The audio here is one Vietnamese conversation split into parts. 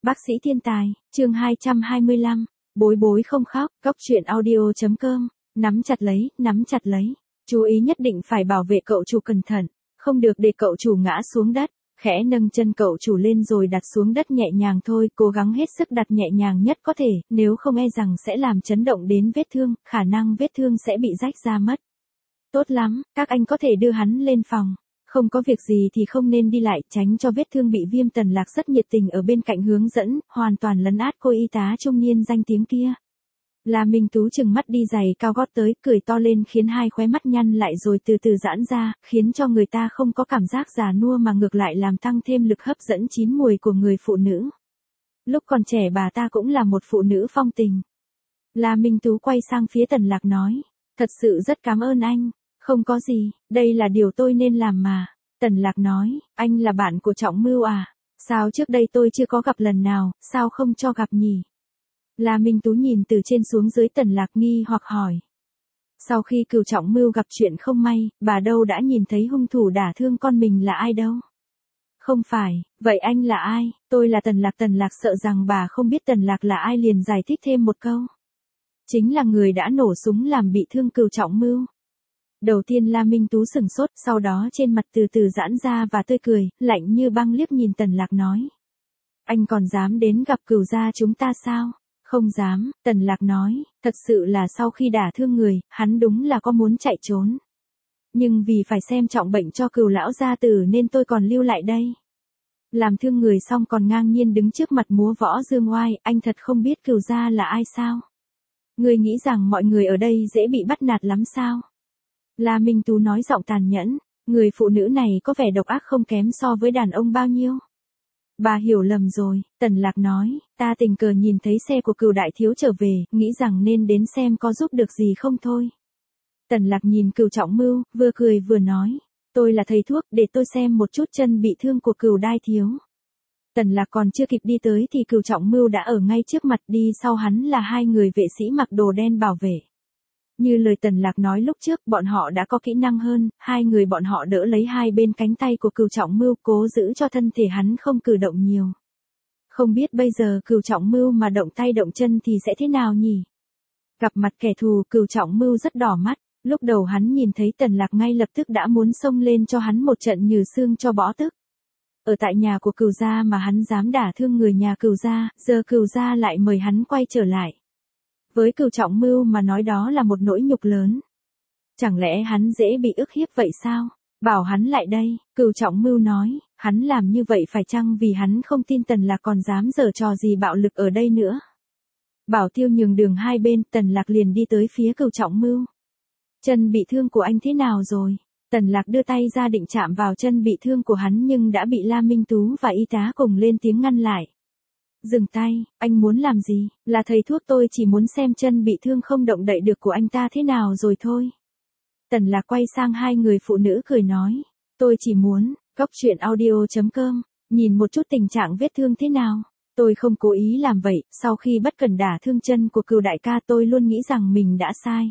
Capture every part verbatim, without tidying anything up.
Bác sĩ thiên tài, chương hai trăm hai mươi lăm, bối bối không khóc, góc truyện audio.com, nắm chặt lấy, nắm chặt lấy. Chú ý nhất định phải bảo vệ cậu chủ cẩn thận, không được để cậu chủ ngã xuống đất. Khẽ nâng chân cậu chủ lên rồi đặt xuống đất nhẹ nhàng thôi, cố gắng hết sức đặt nhẹ nhàng nhất có thể, nếu không e rằng sẽ làm chấn động đến vết thương, khả năng vết thương sẽ bị rách ra mất. Tốt lắm, các anh có thể đưa hắn lên phòng. Không có việc gì thì không nên đi lại, tránh cho vết thương bị viêm. Tần Lạc rất nhiệt tình ở bên cạnh hướng dẫn, hoàn toàn lấn át cô y tá trung niên danh tiếng kia. La Minh Tú chừng mắt đi giày cao gót tới, cười to lên khiến hai khóe mắt nhăn lại rồi từ từ giãn ra, khiến cho người ta không có cảm giác già nua mà ngược lại làm tăng thêm lực hấp dẫn chín mùi của người phụ nữ. Lúc còn trẻ bà ta cũng là một phụ nữ phong tình. La Minh Tú quay sang phía Tần Lạc nói, thật sự rất cảm ơn anh. Không có gì, đây là điều tôi nên làm mà. Tần Lạc nói, anh là bạn của Trọng Mưu à? Sao trước đây tôi chưa có gặp lần nào, sao không cho gặp nhỉ? La Minh Tú nhìn từ trên xuống dưới Tần Lạc nghi hoặc hỏi. Sau khi Cửu Trọng Mưu gặp chuyện không may, bà đâu đã nhìn thấy hung thủ đả thương con mình là ai đâu? Không phải, vậy anh là ai? Tôi là Tần Lạc. Tần Lạc sợ rằng bà không biết Tần Lạc là ai liền giải thích thêm một câu. Chính là người đã nổ súng làm bị thương Cửu Trọng Mưu. Đầu tiên La Minh Tú sửng sốt, sau đó trên mặt từ từ giãn ra và tươi cười, lạnh như băng liếc nhìn Tần Lạc nói. Anh còn dám đến gặp Cửu gia chúng ta sao? Không dám, Tần Lạc nói, thật sự là sau khi đả thương người, hắn đúng là có muốn chạy trốn. Nhưng vì phải xem trọng bệnh cho Cửu lão gia tử nên tôi còn lưu lại đây. Làm thương người xong còn ngang nhiên đứng trước mặt múa võ dương oai, anh thật không biết Cửu gia là ai sao? Người nghĩ rằng mọi người ở đây dễ bị bắt nạt lắm sao? La Minh Tú nói giọng tàn nhẫn, người phụ nữ này có vẻ độc ác không kém so với đàn ông bao nhiêu. Bà hiểu lầm rồi, Tần Lạc nói, ta tình cờ nhìn thấy xe của Cửu đại thiếu trở về, nghĩ rằng nên đến xem có giúp được gì không thôi. Tần Lạc nhìn Cửu Trọng Mưu, vừa cười vừa nói, tôi là thầy thuốc, để tôi xem một chút chân bị thương của Cửu đại thiếu. Tần Lạc còn chưa kịp đi tới thì Cửu Trọng Mưu đã ở ngay trước mặt, đi sau hắn là hai người vệ sĩ mặc đồ đen bảo vệ. Như lời Tần Lạc nói lúc trước, bọn họ đã có kỹ năng hơn, hai người bọn họ đỡ lấy hai bên cánh tay của Cửu Trọng Mưu, cố giữ cho thân thể hắn không cử động nhiều. Không biết bây giờ Cửu Trọng Mưu mà động tay động chân thì sẽ thế nào nhỉ? Gặp mặt kẻ thù, Cửu Trọng Mưu rất đỏ mắt, lúc đầu hắn nhìn thấy Tần Lạc ngay lập tức đã muốn xông lên cho hắn một trận nhừ xương cho bỏ tức. Ở tại nhà của Cửu gia mà hắn dám đả thương người nhà Cửu gia, giờ Cửu gia lại mời hắn quay trở lại. Với Cửu Trọng Mưu mà nói đó là một nỗi nhục lớn. Chẳng lẽ hắn dễ bị ức hiếp vậy sao? Bảo hắn lại đây, Cửu Trọng Mưu nói, hắn làm như vậy phải chăng vì hắn không tin Tần Lạc còn dám giở trò gì bạo lực ở đây nữa. Bảo Tiêu nhường đường hai bên, Tần Lạc liền đi tới phía Cửu Trọng Mưu. Chân bị thương của anh thế nào rồi? Tần Lạc đưa tay ra định chạm vào chân bị thương của hắn nhưng đã bị La Minh Tú và y tá cùng lên tiếng ngăn lại. Dừng tay, anh muốn làm gì? Là thầy thuốc, tôi chỉ muốn xem chân bị thương không động đậy được của anh ta thế nào rồi thôi. Tần Lạc quay sang hai người phụ nữ cười nói, tôi chỉ muốn, góc truyện audio.com, nhìn một chút tình trạng vết thương thế nào. Tôi không cố ý làm vậy, sau khi bất cẩn đả thương chân của Cửu đại ca tôi luôn nghĩ rằng mình đã sai.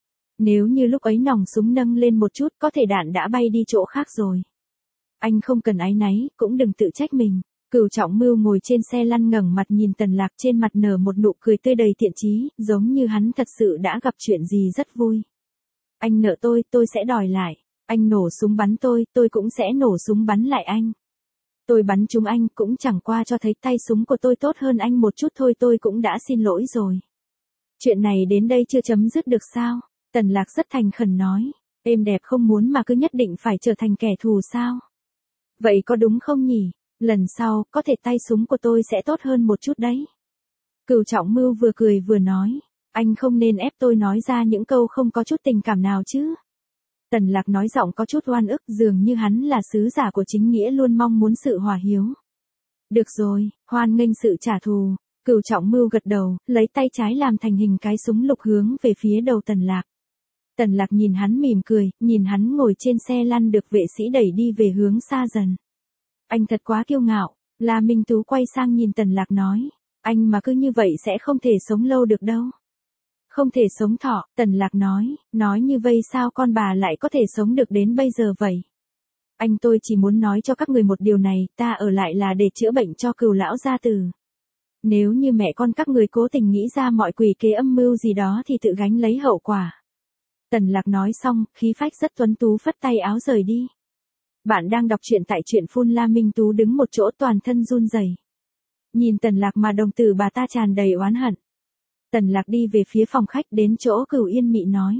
Nếu như lúc ấy nòng súng nâng lên một chút có thể đạn đã bay đi chỗ khác rồi. Anh không cần áy náy, cũng đừng tự trách mình. Cửu Trọng Mưu ngồi trên xe lăn ngẩng mặt nhìn Tần Lạc, trên mặt nở một nụ cười tươi đầy thiện chí, giống như hắn thật sự đã gặp chuyện gì rất vui. Anh nợ tôi, tôi sẽ đòi lại. Anh nổ súng bắn tôi, tôi cũng sẽ nổ súng bắn lại anh. Tôi bắn trúng anh, cũng chẳng qua cho thấy tay súng của tôi tốt hơn anh một chút thôi, tôi cũng đã xin lỗi rồi. Chuyện này đến đây chưa chấm dứt được sao? Tần Lạc rất thành khẩn nói, êm đẹp không muốn mà cứ nhất định phải trở thành kẻ thù sao? Vậy có đúng không nhỉ? Lần sau, có thể tay súng của tôi sẽ tốt hơn một chút đấy. Cửu Trọng Mưu vừa cười vừa nói, anh không nên ép tôi nói ra những câu không có chút tình cảm nào chứ. Tần Lạc nói giọng có chút oan ức, dường như hắn là sứ giả của chính nghĩa luôn mong muốn sự hòa hiếu. Được rồi, hoan nghênh sự trả thù. Cửu Trọng Mưu gật đầu, lấy tay trái làm thành hình cái súng lục hướng về phía đầu Tần Lạc. Tần Lạc nhìn hắn mỉm cười, nhìn hắn ngồi trên xe lăn được vệ sĩ đẩy đi về hướng xa dần. Anh thật quá kiêu ngạo. La Minh Tú quay sang nhìn Tần Lạc nói, anh mà cứ như vậy sẽ không thể sống lâu được đâu. Không thể sống thọ, Tần Lạc nói, nói như vậy sao con bà lại có thể sống được đến bây giờ vậy? Anh tôi chỉ muốn nói cho các người một điều này, ta ở lại là để chữa bệnh cho Cửu lão gia tử. Nếu như mẹ con các người cố tình nghĩ ra mọi quỷ kế âm mưu gì đó thì tự gánh lấy hậu quả. Tần Lạc nói xong, khí phách rất tuấn tú phất tay áo rời đi. Bạn đang đọc truyện tại truyện phun La Minh Tú đứng một chỗ toàn thân run rẩy. Nhìn Tần Lạc mà đồng tử bà ta tràn đầy oán hận. Tần Lạc đi về phía phòng khách đến chỗ Cửu Yên Mị nói.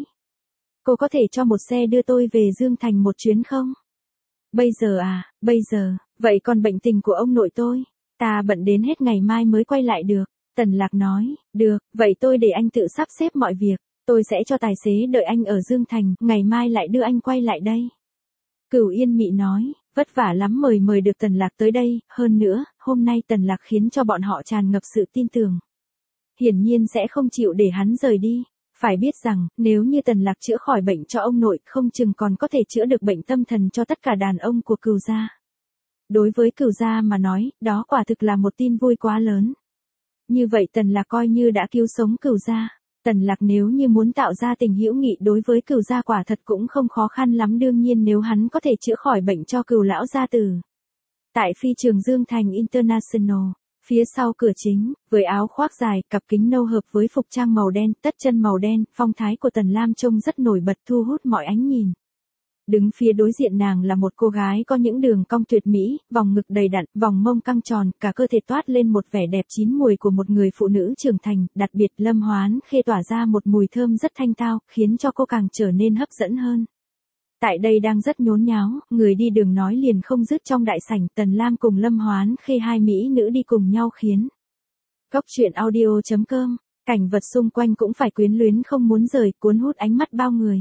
Cô có thể cho một xe đưa tôi về Dương Thành một chuyến không? Bây giờ à, bây giờ, vậy còn bệnh tình của ông nội tôi? Ta bận đến hết ngày mai mới quay lại được. Tần Lạc nói, được, vậy tôi để anh tự sắp xếp mọi việc. Tôi sẽ cho tài xế đợi anh ở Dương Thành, ngày mai lại đưa anh quay lại đây. Cửu Yên Mị nói, vất vả lắm mời mời được Tần Lạc tới đây, hơn nữa, hôm nay Tần Lạc khiến cho bọn họ tràn ngập sự tin tưởng. Hiển nhiên sẽ không chịu để hắn rời đi. Phải biết rằng, nếu như Tần Lạc chữa khỏi bệnh cho ông nội, không chừng còn có thể chữa được bệnh tâm thần cho tất cả đàn ông của Cửu gia. Đối với Cửu gia mà nói, đó quả thực là một tin vui quá lớn. Như vậy Tần Lạc coi như đã cứu sống Cửu gia. Tần Lạc nếu như muốn tạo ra tình hữu nghị đối với Cửu gia quả thật cũng không khó khăn lắm, đương nhiên nếu hắn có thể chữa khỏi bệnh cho Cửu lão gia tử. Tại phi trường Dương Thành International, phía sau cửa chính, với áo khoác dài, cặp kính nâu hợp với phục trang màu đen, tất chân màu đen, phong thái của Tần Lam trông rất nổi bật thu hút mọi ánh nhìn. Đứng phía đối diện nàng là một cô gái có những đường cong tuyệt mỹ, vòng ngực đầy đặn, vòng mông căng tròn, cả cơ thể toát lên một vẻ đẹp chín mùi của một người phụ nữ trưởng thành, đặc biệt Lâm Hoán Khê tỏa ra một mùi thơm rất thanh tao, khiến cho cô càng trở nên hấp dẫn hơn. Tại đây đang rất nhốn nháo, người đi đường nói liền không dứt trong đại sảnh, Tần Lam cùng Lâm Hoán Khê hai mỹ nữ đi cùng nhau khiến. Cốc truyện audio chấm com, cảnh vật xung quanh cũng phải quyến luyến không muốn rời, cuốn hút ánh mắt bao người.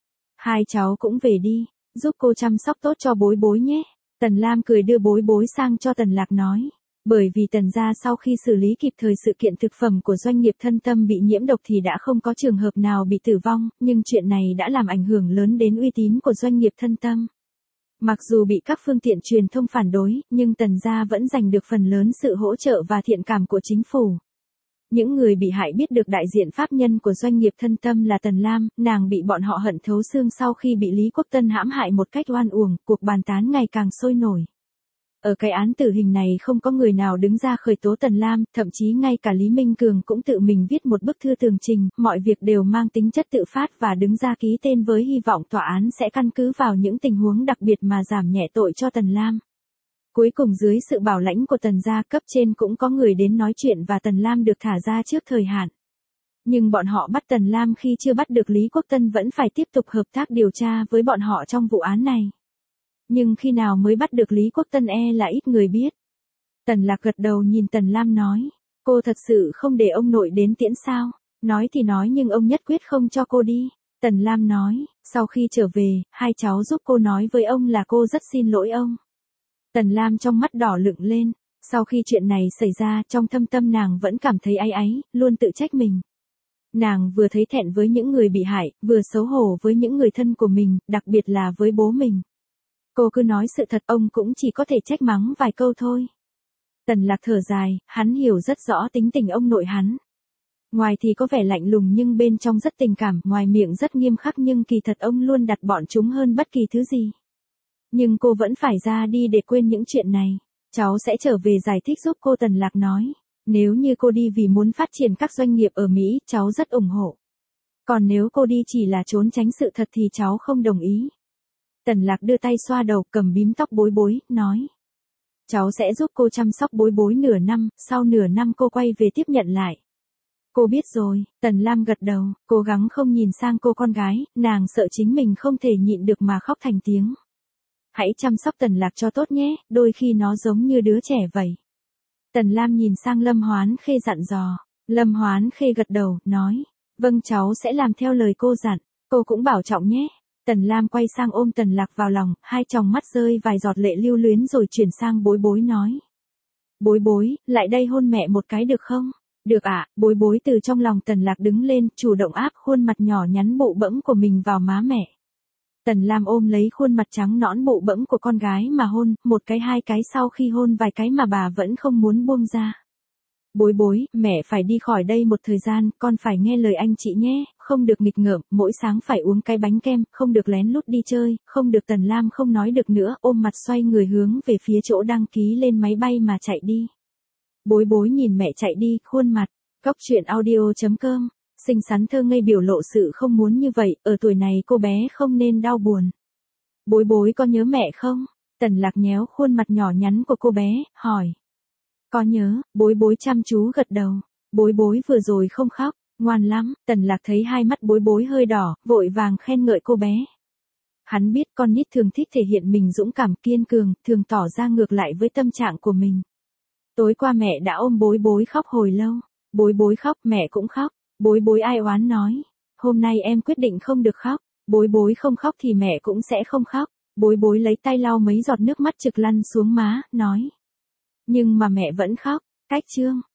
Hai cháu cũng về đi, giúp cô chăm sóc tốt cho Bối Bối nhé. Tần Lam cười đưa Bối Bối sang cho Tần Lạc nói. Bởi vì Tần gia sau khi xử lý kịp thời sự kiện thực phẩm của doanh nghiệp Thân Tâm bị nhiễm độc thì đã không có trường hợp nào bị tử vong, nhưng chuyện này đã làm ảnh hưởng lớn đến uy tín của doanh nghiệp Thân Tâm. Mặc dù bị các phương tiện truyền thông phản đối, nhưng Tần gia vẫn giành được phần lớn sự hỗ trợ và thiện cảm của chính phủ. Những người bị hại biết được đại diện pháp nhân của doanh nghiệp Thân Tâm là Tần Lam, nàng bị bọn họ hận thấu xương sau khi bị Lý Quốc Tân hãm hại một cách oan uổng, cuộc bàn tán ngày càng sôi nổi. Ở cái án tử hình này không có người nào đứng ra khởi tố Tần Lam, thậm chí ngay cả Lý Minh Cường cũng tự mình viết một bức thư tường trình, mọi việc đều mang tính chất tự phát và đứng ra ký tên với hy vọng tòa án sẽ căn cứ vào những tình huống đặc biệt mà giảm nhẹ tội cho Tần Lam. Cuối cùng dưới sự bảo lãnh của Tần gia, cấp trên cũng có người đến nói chuyện và Tần Lam được thả ra trước thời hạn. Nhưng bọn họ bắt Tần Lam khi chưa bắt được Lý Quốc Tân vẫn phải tiếp tục hợp tác điều tra với bọn họ trong vụ án này. Nhưng khi nào mới bắt được Lý Quốc Tân e là ít người biết. Tần Lạc gật đầu nhìn Tần Lam nói, cô thật sự không để ông nội đến tiễn sao? Nói thì nói nhưng ông nhất quyết không cho cô đi. Tần Lam nói, sau khi trở về, hai cháu giúp cô nói với ông là cô rất xin lỗi ông. Tần Lam trong mắt đỏ lựng lên, sau khi chuyện này xảy ra trong thâm tâm nàng vẫn cảm thấy áy áy, luôn tự trách mình. Nàng vừa thấy thẹn với những người bị hại, vừa xấu hổ với những người thân của mình, đặc biệt là với bố mình. Cô cứ nói sự thật, ông cũng chỉ có thể trách mắng vài câu thôi. Tần Lạc thở dài, hắn hiểu rất rõ tính tình ông nội hắn. Ngoài thì có vẻ lạnh lùng nhưng bên trong rất tình cảm, ngoài miệng rất nghiêm khắc nhưng kỳ thật ông luôn đặt bọn chúng hơn bất kỳ thứ gì. Nhưng cô vẫn phải ra đi để quên những chuyện này. Cháu sẽ trở về giải thích giúp cô, Tần Lạc nói. Nếu như cô đi vì muốn phát triển các doanh nghiệp ở Mỹ, cháu rất ủng hộ. Còn nếu cô đi chỉ là trốn tránh sự thật thì cháu không đồng ý. Tần Lạc đưa tay xoa đầu, cầm bím tóc Bối Bối, nói. Cháu sẽ giúp cô chăm sóc Bối Bối nửa năm, sau nửa năm cô quay về tiếp nhận lại. Cô biết rồi, Tần Lam gật đầu, cố gắng không nhìn sang cô con gái, nàng sợ chính mình không thể nhịn được mà khóc thành tiếng. Hãy chăm sóc Tần Lạc cho tốt nhé, đôi khi nó giống như đứa trẻ vậy. Tần Lam nhìn sang Lâm Hoán Khê dặn dò. Lâm Hoán Khê gật đầu, nói. Vâng, cháu sẽ làm theo lời cô dặn, cô cũng bảo trọng nhé. Tần Lam quay sang ôm Tần Lạc vào lòng, hai tròng mắt rơi vài giọt lệ lưu luyến rồi chuyển sang Bối Bối nói. Bối Bối, lại đây hôn mẹ một cái được không? Được ạ. Bối Bối từ trong lòng Tần Lạc đứng lên, chủ động áp khuôn mặt nhỏ nhắn bụ bẫm của mình vào má mẹ. Tần Lam ôm lấy khuôn mặt trắng nõn bụ bẫm của con gái mà hôn, một cái hai cái, sau khi hôn vài cái mà bà vẫn không muốn buông ra. Bối Bối, mẹ phải đi khỏi đây một thời gian, con phải nghe lời anh chị nhé, không được nghịch ngợm, mỗi sáng phải uống cái bánh kem, không được lén lút đi chơi, không được. Tần Lam không nói được nữa, ôm mặt xoay người hướng về phía chỗ đăng ký lên máy bay mà chạy đi. Bối bối nhìn mẹ chạy đi, khuôn mặt. Góc truyện audio chấm com. Xinh xắn thơ ngây biểu lộ sự không muốn như vậy, ở tuổi này cô bé không nên đau buồn. Bối bối có nhớ mẹ không? Tần Lạc nhéo khuôn mặt nhỏ nhắn của cô bé, hỏi. Có nhớ, bối bối chăm chú gật đầu. Bối bối vừa rồi không khóc, ngoan lắm. Tần Lạc thấy hai mắt bối bối hơi đỏ, vội vàng khen ngợi cô bé. Hắn biết con nít thường thích thể hiện mình dũng cảm kiên cường, thường tỏ ra ngược lại với tâm trạng của mình. Tối qua mẹ đã ôm bối bối khóc hồi lâu. Bối bối khóc, mẹ cũng khóc. Bối bối ai oán nói. Hôm nay em quyết định không được khóc. Bối bối không khóc thì mẹ cũng sẽ không khóc. Bối bối lấy tay lau mấy giọt nước mắt trực lăn xuống má, nói. Nhưng mà mẹ vẫn khóc. Cách chương.